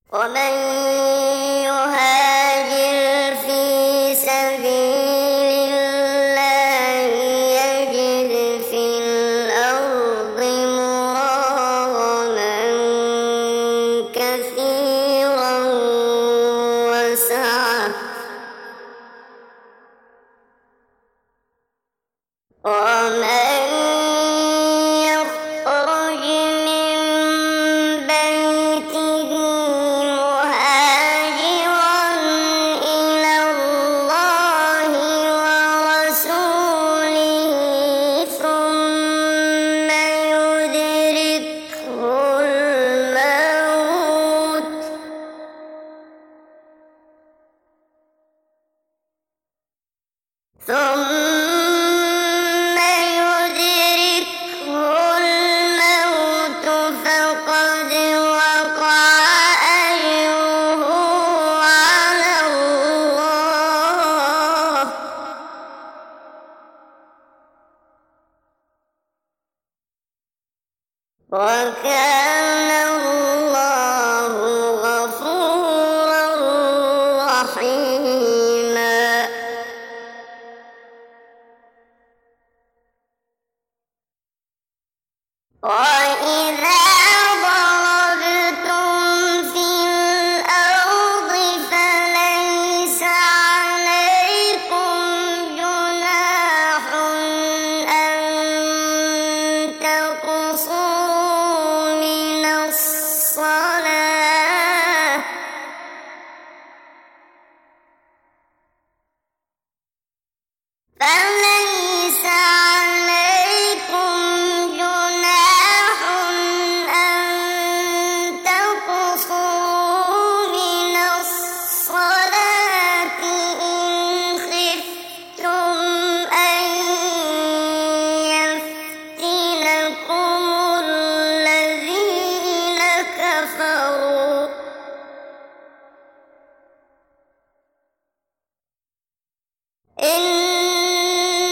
ومن يهاجر في سبيل الله يجد في الأرض مراغما كثيرا وسعة ومن يخرج من بيته مهاجرا إلى الله ورسوله ثم يدركه الموت فقد وقع أجره على الله وكان الله غفورا رحيما وإذا ضربتم في الأرض فليس عليكم جناح أن تقصروا من الصلاة فليس عليكم جناح أن تقصروا من الصلاة إن خفتم أن يفتنكم الذين كفروا إن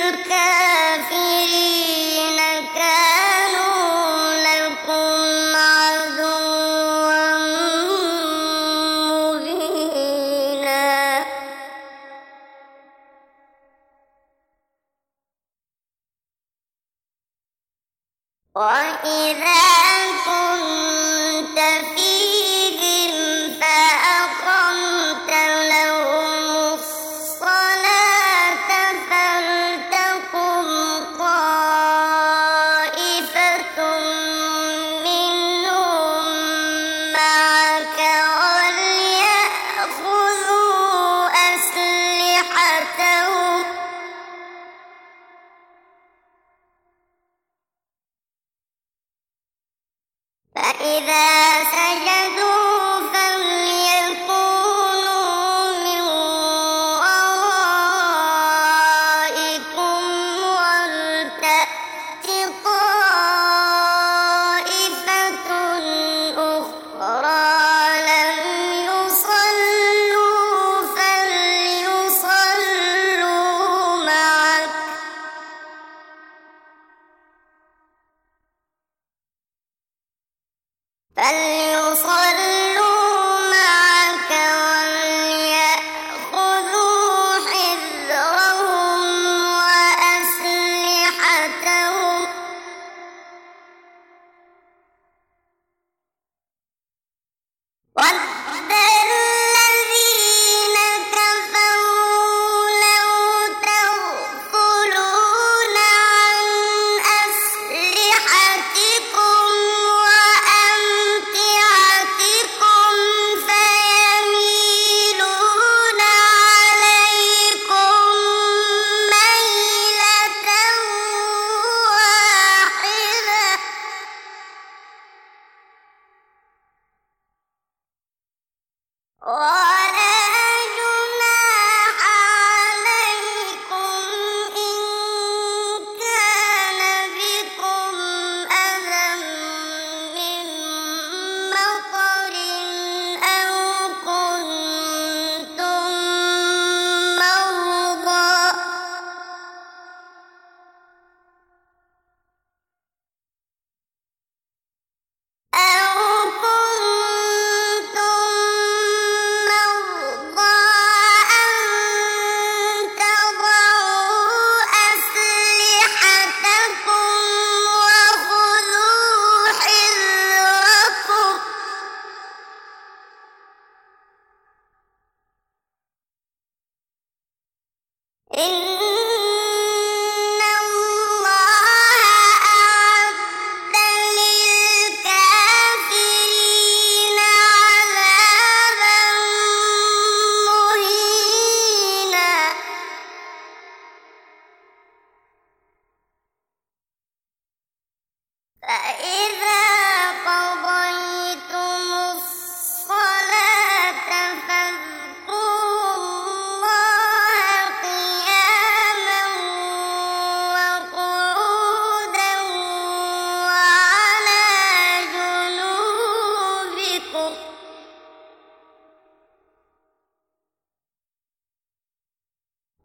الكافرين كانوا لكم عدوا مبينا وإذا كنت فيهم فأقمت لهم الصلاة فلتقم طائفة منهم معك وليأخذوا أسلحتهم فإذا سجدوا فليكونوا من ورائكم ولتأت طائفة أخرى لم يصلوا فليصلوا معك وليأخذوا حذرهم وأسلحتهم ود الذين كفروا لو تغفلون عن أسلحتكم وأمتعتكم فيميلون عليكم ميلة واحدة ولا جناح عليكم إن كان بكم أذى من مطر أو كنتم مرضى أو كنتم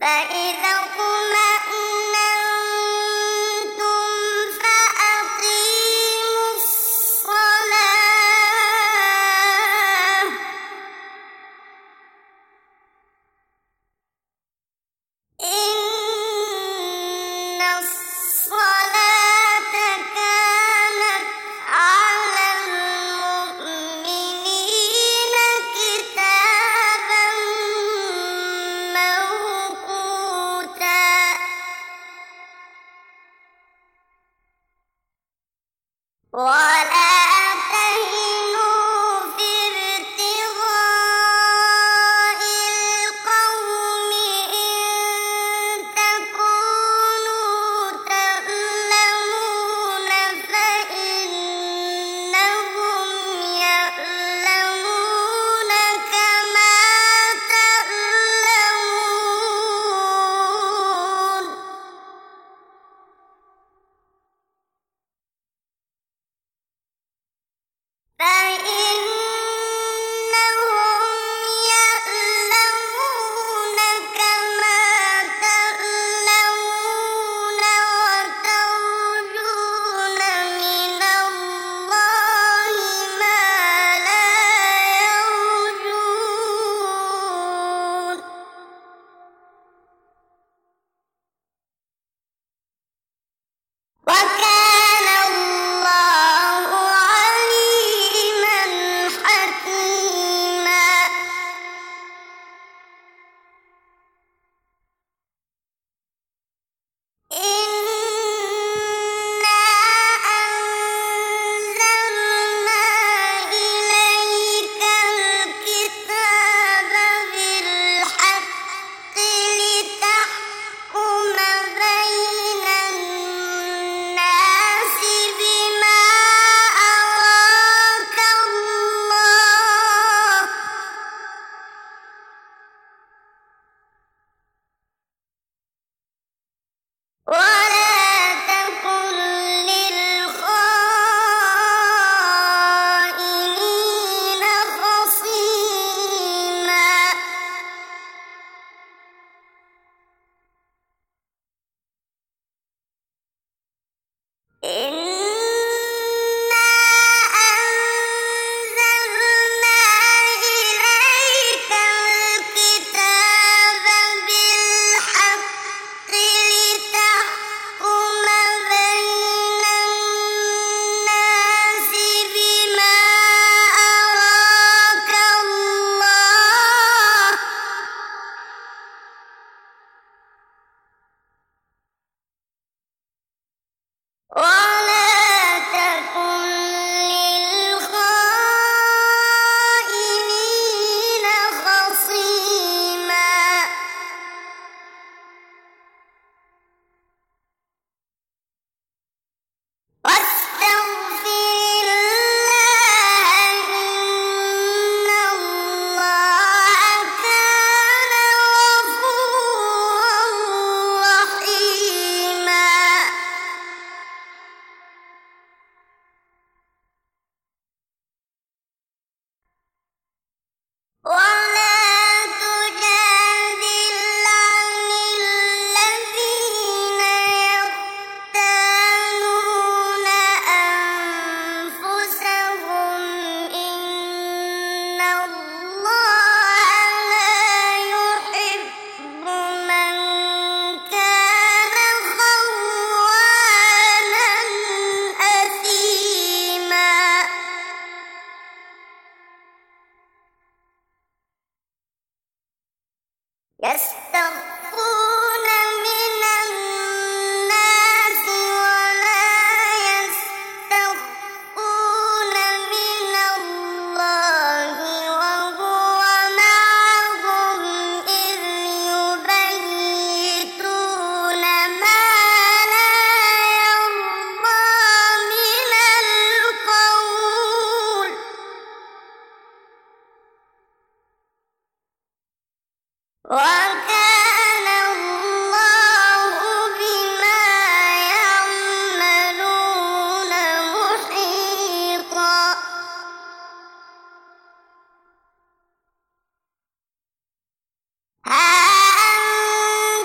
فإذا اطمأننتم فأقيموا الصلاة إن الصلاة كانت على المؤمنين كتابا موقوتا ولا تهنوا في ابتغاء القوم إن تكونوا تألمون فإنهم يألمون كما تألمون وترجون من الله ما لا يرجون وكان الله عليما حكيما إنا أنزلنا إليك الكتاب بالحق لتحكم بين الناس بما أراك الله ولا تكن للخائنين خصيما إنا أنزلنا إليك الكتاب بالحق لتحكم بين الناس بما أراك الله ولا تكن للخائنين خصيما واستغفر الله إن الله كان غفورا رحيما ولا تجادل عن الذين يختانون أنفسهم إن الله لا يحب من كان خوانا أثيما يستخفون من الناس ولا يستخفون من الله وهو معهم إذ يبيتون ما لا يرضى من القول وكان الله بما يعملون محيطا ها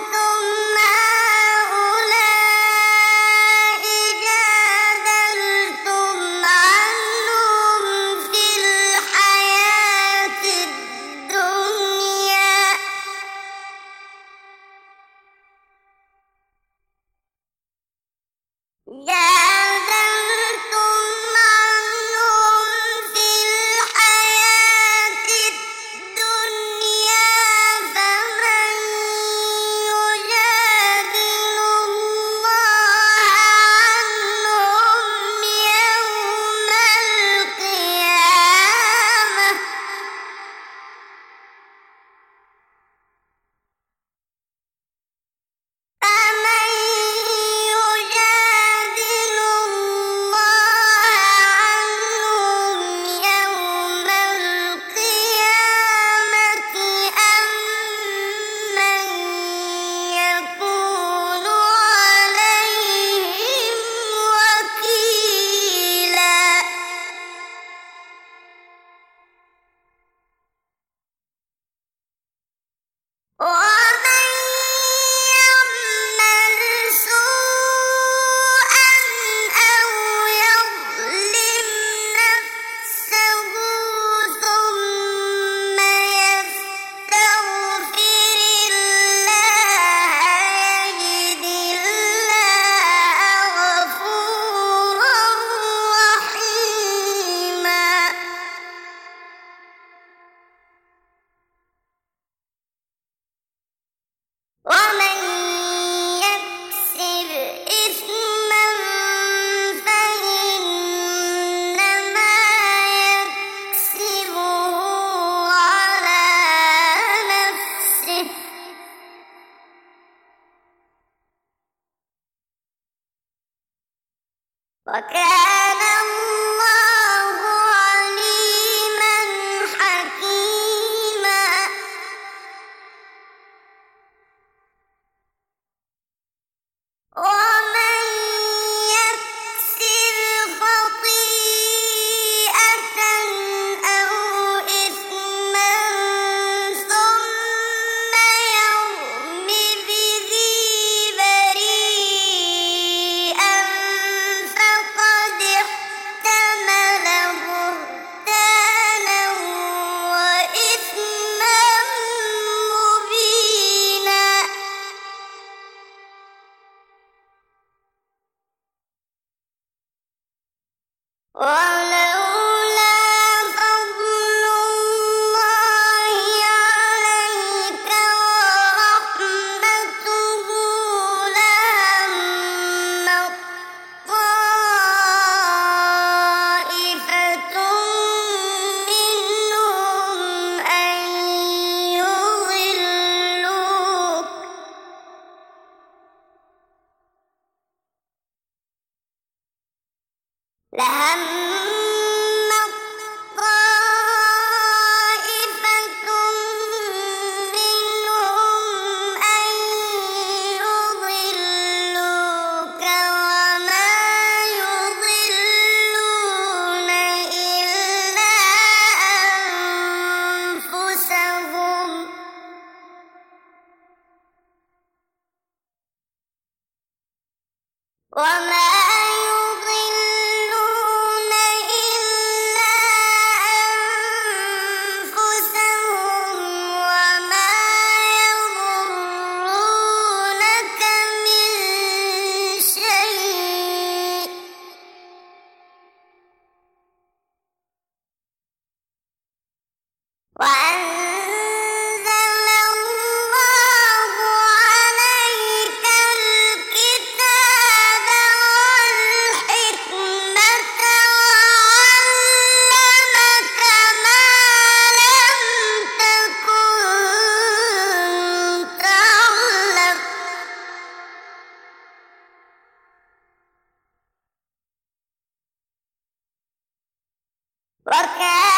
وكان